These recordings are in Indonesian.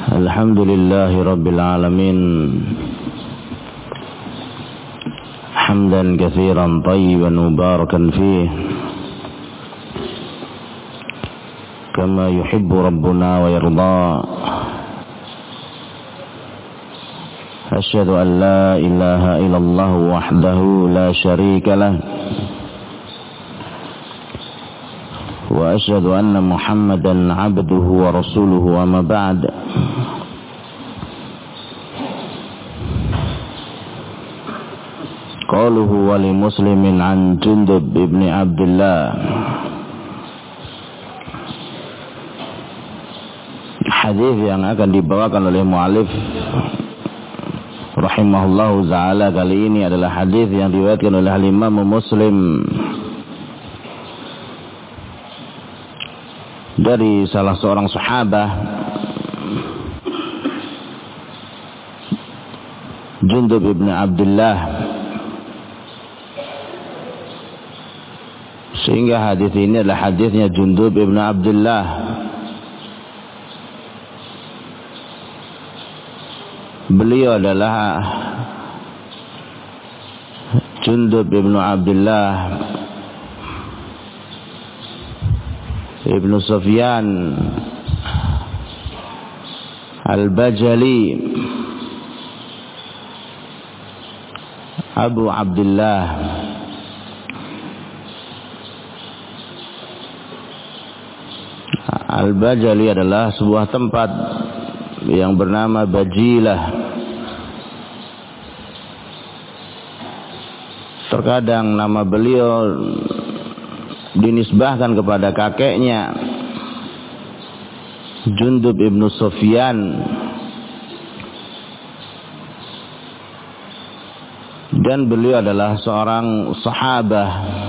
Alhamdulillahi Rabbil Alamin. Hamdan katsiran tayyiban mubarakan fih, kama yuhibbu Rabbuna wa yarda. Asyhadu an la ilaha illallah wahdahu la syarika lah, wa asyhadu anna Muhammadan abduhu wa rasuluhu, amma ba'd. Qaluhu wa li Muslimin an Jundub ibn Abdullah. Hadis yang akan dibawakan oleh mu'alif rahimahullahu ta'ala kali ini adalah hadis yang diriwayatkan oleh Imam Muslim dari salah seorang sahabat, Jundub ibn Abdullah. Sehingga hadis ini adalah hadisnya Jundub ibn Abdullah. Beliau adalah Jundub ibn Abdullah ibn Sufyan al-Bajali Abu Abdullah. Al-Bajali adalah sebuah tempat yang bernama Bajilah. Terkadang nama beliau dinisbahkan kepada kakeknya, Jundub ibn Sufyan, dan beliau adalah seorang sahabat.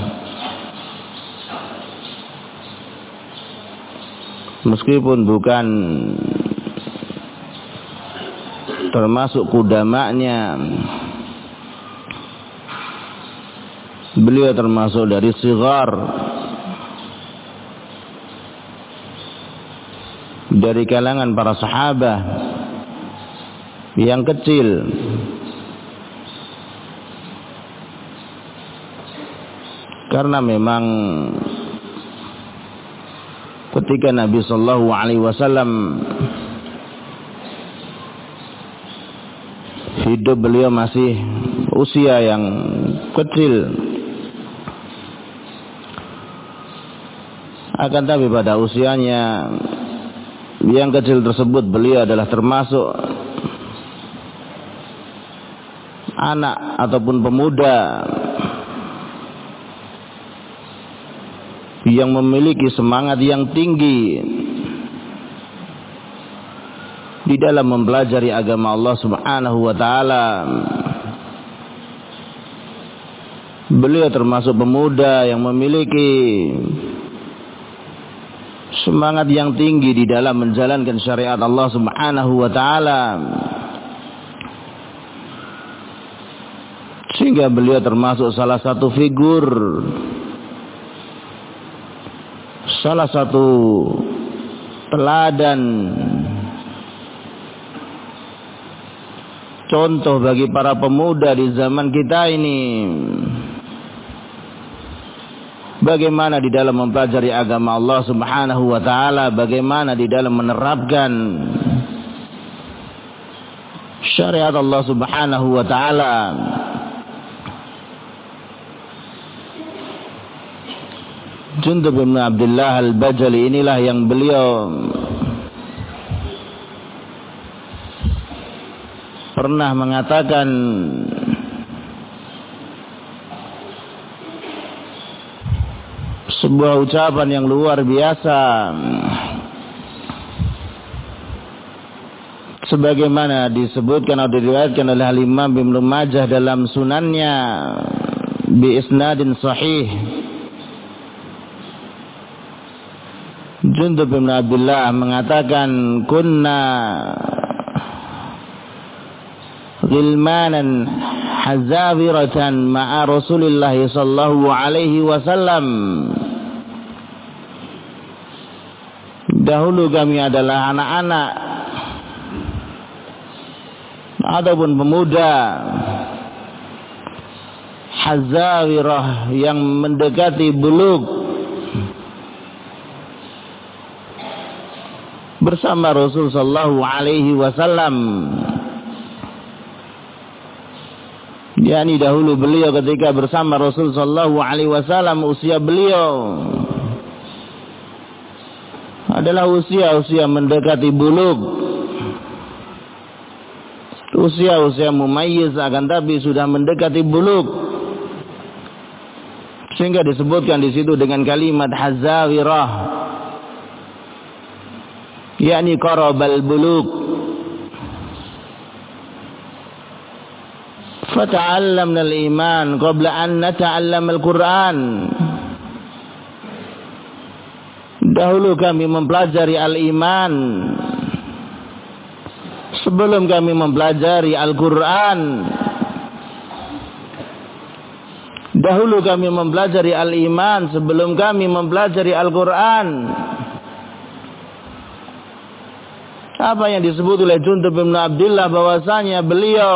Meskipun bukan termasuk kudamaknya, beliau termasuk dari sigar, dari kalangan para sahabat yang kecil. Karena memang ketika Nabi Sallallahu Alaihi Wasallam hidup, beliau masih usia yang kecil. Akan tapi pada usianya yang kecil tersebut, beliau adalah termasuk anak ataupun pemuda yang memiliki semangat yang tinggi di dalam mempelajari agama Allah Subhanahu wa taala. Beliau termasuk pemuda yang memiliki semangat yang tinggi di dalam menjalankan syariat Allah Subhanahu wa taala, sehingga beliau termasuk salah satu figur, salah satu teladan, contoh bagi para pemuda di zaman kita ini, bagaimana di dalam mempelajari agama Allah Subhanahu wa taala, bagaimana di dalam menerapkan syariat Allah Subhanahu wa taala. Jundub bin Abdullah al-Bajali inilah yang beliau pernah mengatakan sebuah ucapan yang luar biasa, sebagaimana disebutkan atau diriwayatkan oleh Imam Ibnu Majah dalam sunannya bi isnadin sahih. Jundub bin Abdullah mengatakan, kunna ghilmanan hazawiratan ma'a Rasulillah sallallahu alaihi wasallam. Dahulu kami adalah anak-anak ataupun pemuda hazawirah yang mendekati bulugh bersama Rasul sallallahu alaihi wasallam. Yani dahulu beliau ketika bersama Rasul sallallahu alaihi wasallam, usia beliau adalah usia mendekati bulugh, usia mumayyiz, akan tapi sudah mendekati bulugh. Sehingga disebutkan di situ dengan kalimat hazawirah, yakni qarabal bulugh. Fata'allamna al-iman qabla an nata'allam al-Qur'an. Dahulu kami mempelajari al-iman sebelum kami mempelajari Al-Qur'an. Dahulu kami mempelajari al-iman sebelum kami mempelajari Al-Quran. Apa yang disebut oleh Jundub bin Abdullah bahwasanya beliau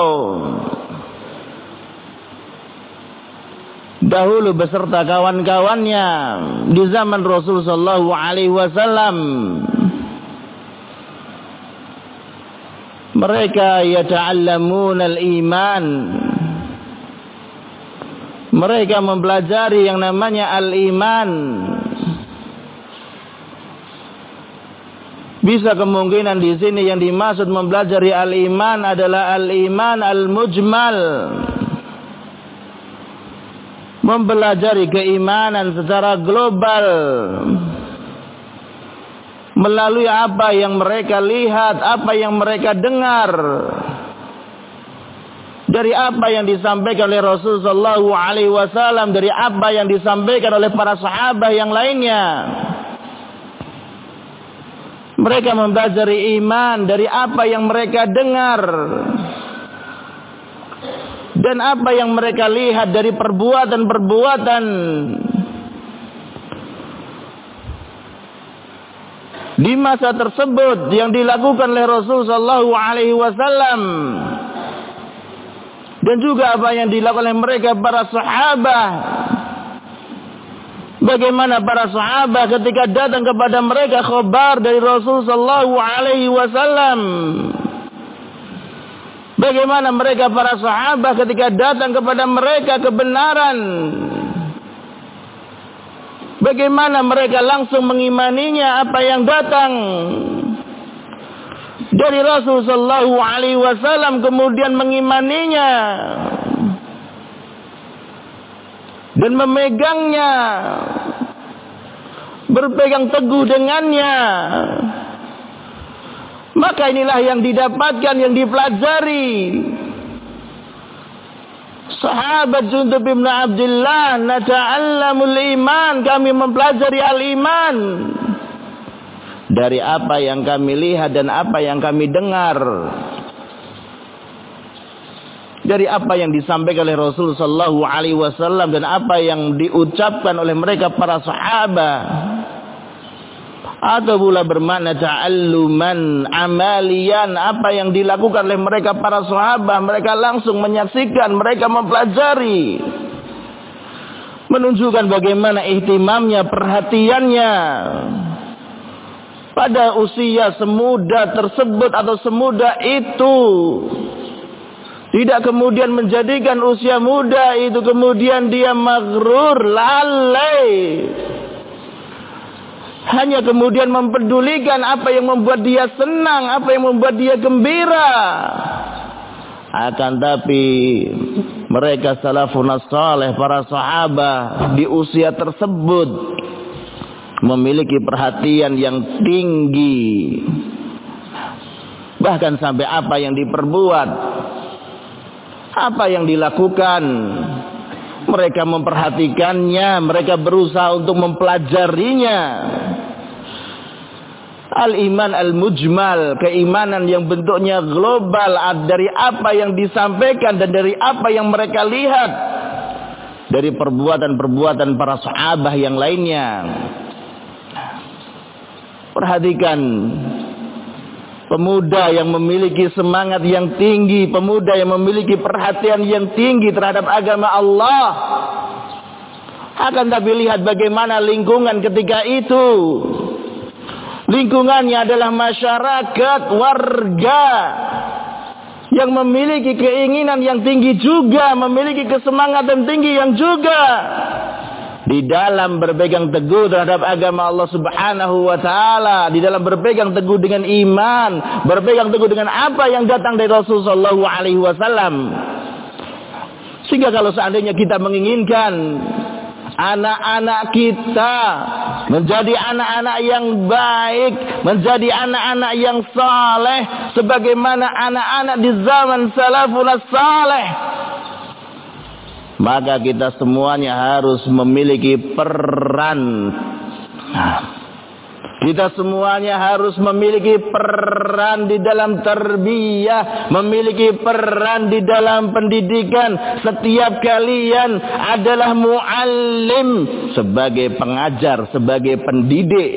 dahulu beserta kawan-kawannya di zaman Rasul sallallahu alaihi wasallam, mereka yata'allamuna al-iman, mereka mempelajari yang namanya al-iman. Bisa kemungkinan di sini yang dimaksud mempelajari al-iman adalah al-iman al-mujmal, mempelajari keimanan secara global melalui apa yang mereka lihat, apa yang mereka dengar, dari apa yang disampaikan oleh Rasul sallallahu alaihi wasallam, dari apa yang disampaikan oleh para sahabat yang lainnya. Mereka mempelajari iman dari apa yang mereka dengar dan apa yang mereka lihat dari perbuatan-perbuatan di masa tersebut yang dilakukan oleh Rasul sallallahu alaihi wasallam. Dan juga apa yang dilakukan oleh mereka para sahabat. Bagaimana para sahabat ketika datang kepada mereka khabar dari Rasul sallallahu alaihi wasallam. Bagaimana mereka para sahabat ketika datang kepada mereka kebenaran. Bagaimana mereka langsung mengimaninya apa yang datang dari Rasul sallallahu alaihi wasallam, kemudian mengimaninya dan memegangnya, berpegang teguh dengannya. Maka inilah yang didapatkan, yang dipelajari sahabat Jundub bin Abdullah. Nata'allamul iman, kami mempelajari al-iman dari apa yang kami lihat dan apa yang kami dengar, dari apa yang disampaikan oleh Rasul sallallahu alaihi wasallam dan apa yang diucapkan oleh mereka para sahabat. Atau pula bermakna ta'alluman amalian, apa yang dilakukan oleh mereka para sahabat, mereka langsung menyaksikan, mereka mempelajari, menunjukkan bagaimana ihtimamnya, perhatiannya pada usia semuda tersebut atau semuda itu. Tidak kemudian menjadikan usia muda itu kemudian dia maghrur, lalai, hanya kemudian mempedulikan apa yang membuat dia senang, apa yang membuat dia gembira. Akan tapi mereka salafun saleh, para sahabat di usia tersebut memiliki perhatian yang tinggi. Bahkan sampai apa yang diperbuat, apa yang dilakukan, mereka memperhatikannya, mereka berusaha untuk mempelajarinya. Al-iman al-mujmal, keimanan yang bentuknya global, dari apa yang disampaikan dan dari apa yang mereka lihat dari perbuatan-perbuatan para sahabat yang lainnya. Perhatikan pemuda yang memiliki semangat yang tinggi, pemuda yang memiliki perhatian yang tinggi terhadap agama Allah. Akan tapi lihat bagaimana lingkungan ketika itu. Lingkungannya adalah masyarakat, warga yang memiliki keinginan yang tinggi juga, memiliki kesemangatan tinggi yang juga di dalam berpegang teguh terhadap agama Allah Subhanahu wa taala, di dalam berpegang teguh dengan iman, berpegang teguh dengan apa yang datang dari Rasulullah sallallahu alaihi wasallam. Sehingga kalau seandainya kita menginginkan anak-anak kita menjadi anak-anak yang baik, menjadi anak-anak yang saleh sebagaimana anak-anak di zaman salafun saleh, maka kita semuanya harus memiliki peran. Kita semuanya harus memiliki peran di dalam tarbiyah, memiliki peran di dalam pendidikan. Setiap kalian adalah muallim, sebagai pengajar, sebagai pendidik.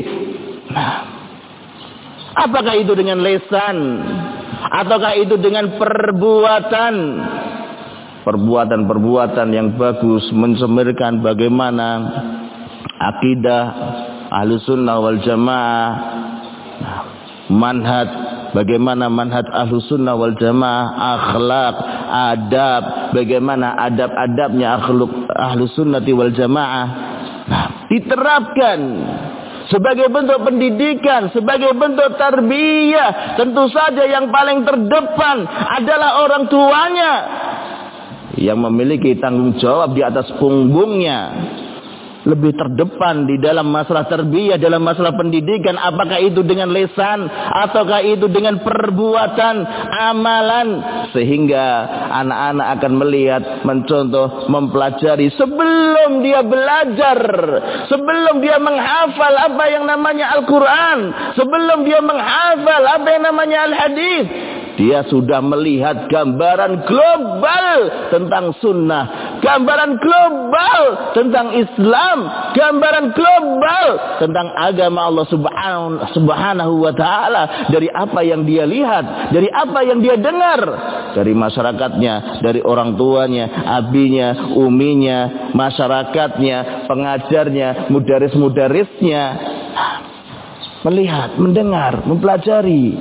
Apakah itu dengan lisan, ataukah itu dengan perbuatan? Perbuatan-perbuatan yang bagus, mensemirkan bagaimana akidah Ahlus Sunnah wal Jamaah, manhaj, bagaimana manhaj Ahlus Sunnah wal Jamaah, akhlak, adab, bagaimana adab-adabnya Ahlus Sunnah wal Jamaah, diterapkan sebagai bentuk pendidikan, sebagai bentuk tarbiyah. Tentu saja yang paling terdepan adalah orang tuanya yang memiliki tanggung jawab di atas punggungnya, lebih terdepan di dalam masalah tarbiyah, dalam masalah pendidikan. Apakah itu dengan lisan, ataukah itu dengan perbuatan, amalan, sehingga anak-anak akan melihat, mencontoh, mempelajari sebelum dia belajar, sebelum dia menghafal apa yang namanya Al-Quran, sebelum dia menghafal apa yang namanya Al-Hadis, dia sudah melihat gambaran global tentang sunnah, gambaran global tentang Islam, gambaran global tentang agama Allah Subhanahu wa taala, dari apa yang dia lihat, dari apa yang dia dengar, dari masyarakatnya, dari orang tuanya, abinya, uminya, masyarakatnya, pengajarnya, mudaris-mudarisnya. Melihat, mendengar, mempelajari.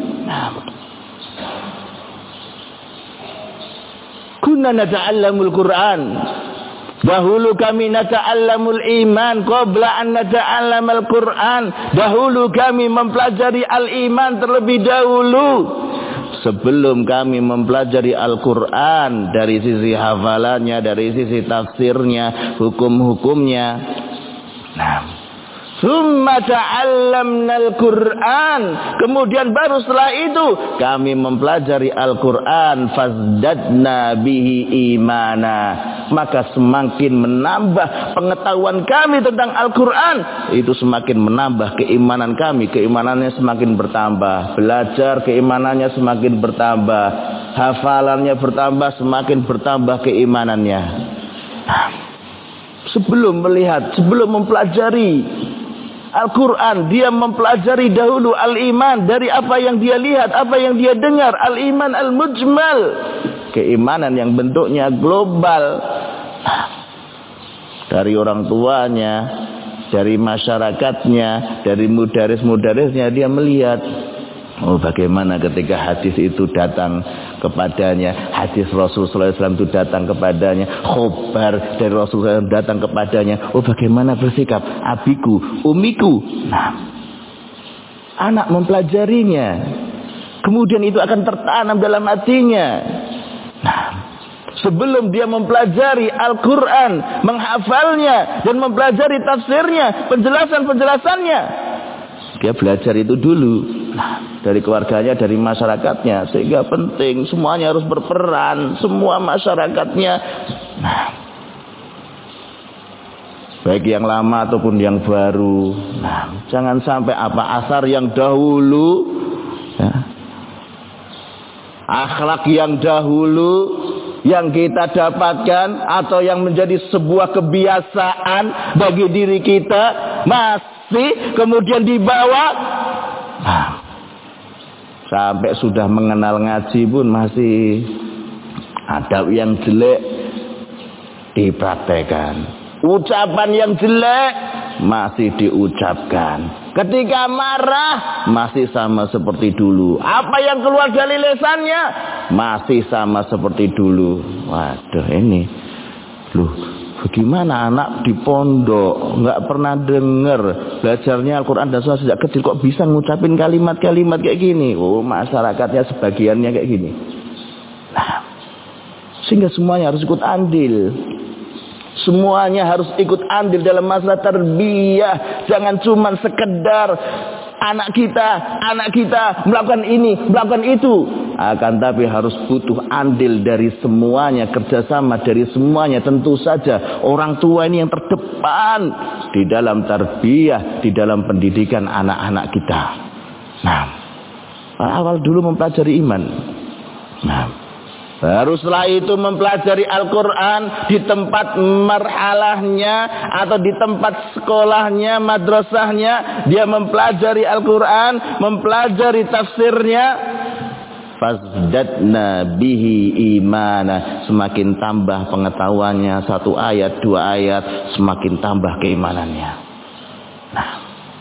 Kunna nata'allamul Quran. Dahulu kami nata'allamul iman qabla an nata'allamal Quran. Dahulu kami mempelajari al-iman terlebih dahulu sebelum kami mempelajari Al-Quran, dari sisi hafalannya, dari sisi tafsirnya, hukum-hukumnya. Summa ta'allamnal Qur'an. Kemudian baru setelah itu kami mempelajari Al-Quran. Fazdadna bihi imana. Maka semakin menambah pengetahuan kami tentang Al-Quran, itu semakin menambah keimanan kami. Keimanannya semakin bertambah. Belajar, keimanannya semakin bertambah. Hafalannya bertambah, semakin bertambah keimanannya. Sebelum melihat, sebelum mempelajari Al-Quran, dia mempelajari dahulu al-iman, dari apa yang dia lihat, apa yang dia dengar. Al-iman al-mujmal, keimanan yang bentuknya global, dari orang tuanya, dari masyarakatnya, dari mudaris-mudarisnya. Dia melihat, oh bagaimana ketika hadis itu datang kepadanya, hadis Rasulullah SAW itu datang kepadanya, khobar dari Rasulullah SAW datang kepadanya. Oh bagaimana bersikap abiku, umiku. Anak mempelajarinya, kemudian itu akan tertanam dalam hatinya. Sebelum dia mempelajari Al-Quran, menghafalnya dan mempelajari tafsirnya, penjelasan-penjelasannya, dia belajar itu dulu. Dari keluarganya, dari masyarakatnya. Sehingga penting, semuanya harus berperan, semua masyarakatnya, baik yang lama ataupun yang baru. Jangan sampai apa asar yang dahulu, akhlak yang dahulu yang kita dapatkan atau yang menjadi sebuah kebiasaan bagi diri kita, masih kemudian dibawa Sampai sudah mengenal ngaji pun masih ada yang jelek dipraktekkan. Ucapan yang jelek masih diucapkan. Ketika marah masih sama seperti dulu. Apa yang keluar dari lisannya masih sama seperti dulu. Waduh, ini loh, bagaimana anak di pondok nggak pernah dengar belajarnya Al-Quran dan Sunnah sejak kecil kok bisa ngucapin kalimat-kalimat kayak gini. Oh, masyarakatnya sebagiannya kayak gini. Nah, sehingga semuanya harus ikut andil. Semuanya harus ikut andil dalam masalah tarbiyah. Jangan cuma sekedar anak kita melakukan ini, melakukan itu. Akan tapi harus butuh andil dari semuanya, kerjasama dari semuanya. Tentu saja orang tua ini yang terdepan di dalam tarbiyah, di dalam pendidikan anak-anak kita. Nah, awal dulu mempelajari iman. Nah, baru setelah itu mempelajari Al-Quran di tempat marhalahnya atau di tempat sekolahnya, madrasahnya. Dia mempelajari Al-Quran, mempelajari tafsirnya. Fazdadna bihi imana. Semakin tambah pengetahuannya, 1 ayat, 2 ayat, semakin tambah keimanannya. Nah,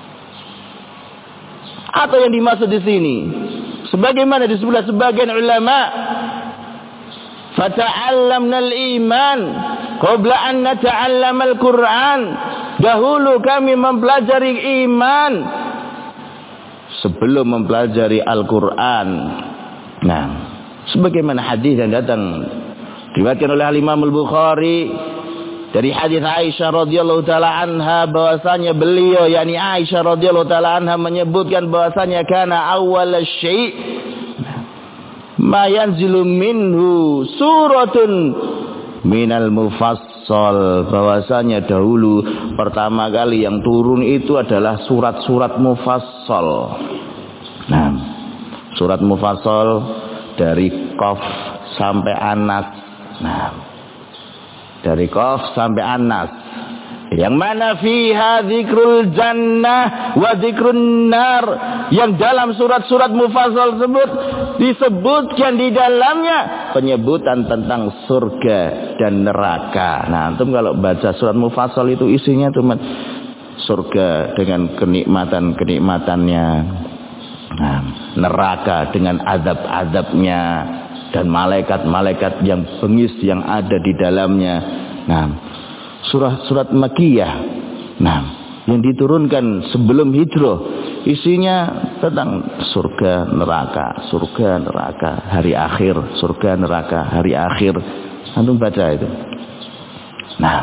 atau yang dimaksud di sini, sebagaimana disebut sebagian ulama, fata'allamna al-iman qabla an nata'allama al-Qur'an. Dahulu kami mempelajari iman sebelum mempelajari Al-Qur'an. Nah, sebagaimana hadis yang datang diriwayatkan oleh Imam Al-Bukhari dari hadis Aisyah radhiyallahu taala anha, bahwasanya beliau yakni Aisyah radhiyallahu taala anha menyebutkan bahwasanya kana awwal syai' ma yanzilu minhu suratun minal mufassal, bahwasanya dahulu pertama kali yang turun itu adalah surat-surat mufassal. Nah, surat mufassal dari Qaf sampai Anas. Nah, dari Qaf sampai Anas, yang mana fiha dzikrul jannah wa dzikrun nar, yang dalam surat-surat mufassal tersebut disebutkan di dalamnya penyebutan tentang surga dan neraka. Nah, antum kalau baca surat mufassal itu isinya cuma surga dengan kenikmatan-kenikmatannya, nah, neraka dengan azab-azabnya, dan malaikat-malaikat yang bengis yang ada di dalamnya. Nah, surat Makkiyah, nah, yang diturunkan sebelum hijrah, isinya tentang surga neraka, hari akhir, surga neraka, hari akhir. Antum baca itu. Nah,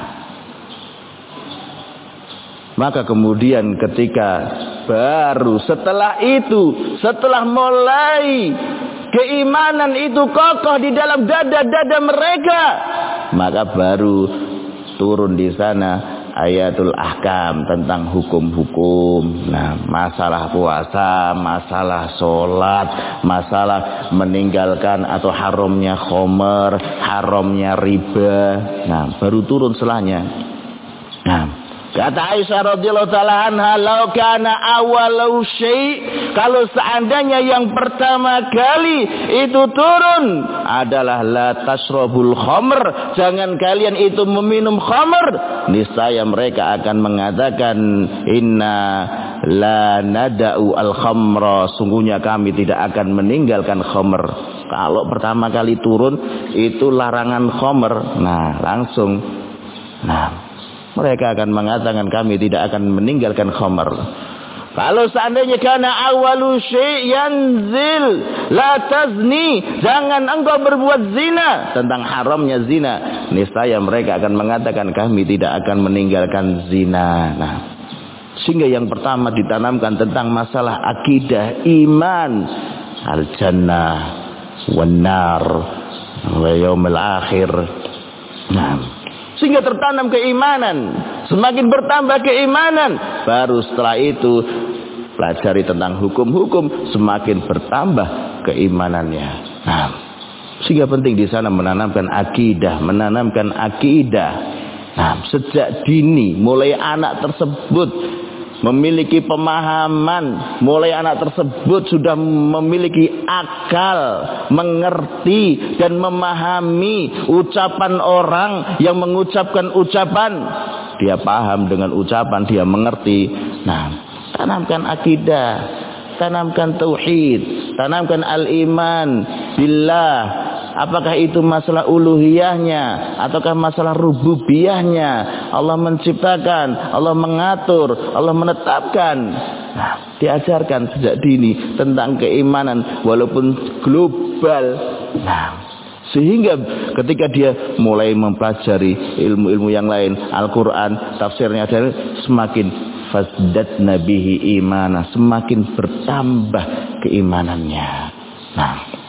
maka kemudian ketika baru setelah itu, setelah mulai keimanan itu kokoh di dalam dada-dada mereka, maka baru turun di sana ayatul ahkam tentang hukum-hukum. Nah, masalah puasa, masalah sholat, masalah meninggalkan atau haramnya khamar, haramnya riba. Nah, baru turun setelahnya. Nah, kata Aisyah radhiyallahu taala anha, "Lau kana awalu syai'," kalau seandainya yang pertama kali itu turun adalah la tasrabul khamr, jangan kalian itu meminum khamr, niscaya mereka akan mengatakan inna la nada'u al khamra, sungguhnya kami tidak akan meninggalkan khamr. Kalau pertama kali turun itu larangan khamr, nah langsung, nah, mereka akan mengatakan kami tidak akan meninggalkan khamar. Kalau seandainya kana awalu syai' yanzil la tazni, jangan engkau berbuat zina, tentang haramnya zina, niscaya mereka akan mengatakan kami tidak akan meninggalkan zina. Nah, sehingga yang pertama ditanamkan tentang masalah akidah, iman, al-jannah wan nar wa yaumil akhir. Nah, sehingga tertanam keimanan, semakin bertambah keimanan, baru setelah itu pelajari tentang hukum-hukum, semakin bertambah keimanannya. Nah, sehingga penting di sana menanamkan akidah. Nah, sejak dini, mulai anak tersebut memiliki pemahaman, mulai anak tersebut sudah memiliki akal, mengerti dan memahami ucapan orang yang mengucapkan ucapan, dia paham dengan ucapan, dia mengerti. Nah, tanamkan akidah, tanamkan tauhid, tanamkan al-iman billah. Apakah itu masalah uluhiyahnya ataukah masalah rububiyahnya? Allah menciptakan, Allah mengatur, Allah menetapkan. Nah, diajarkan sejak dini tentang keimanan walaupun global. Nah, sehingga ketika dia mulai mempelajari ilmu-ilmu yang lain, Al-Quran, tafsirnya, semakin fasdatna bihi imana, semakin bertambah keimanannya. Nah,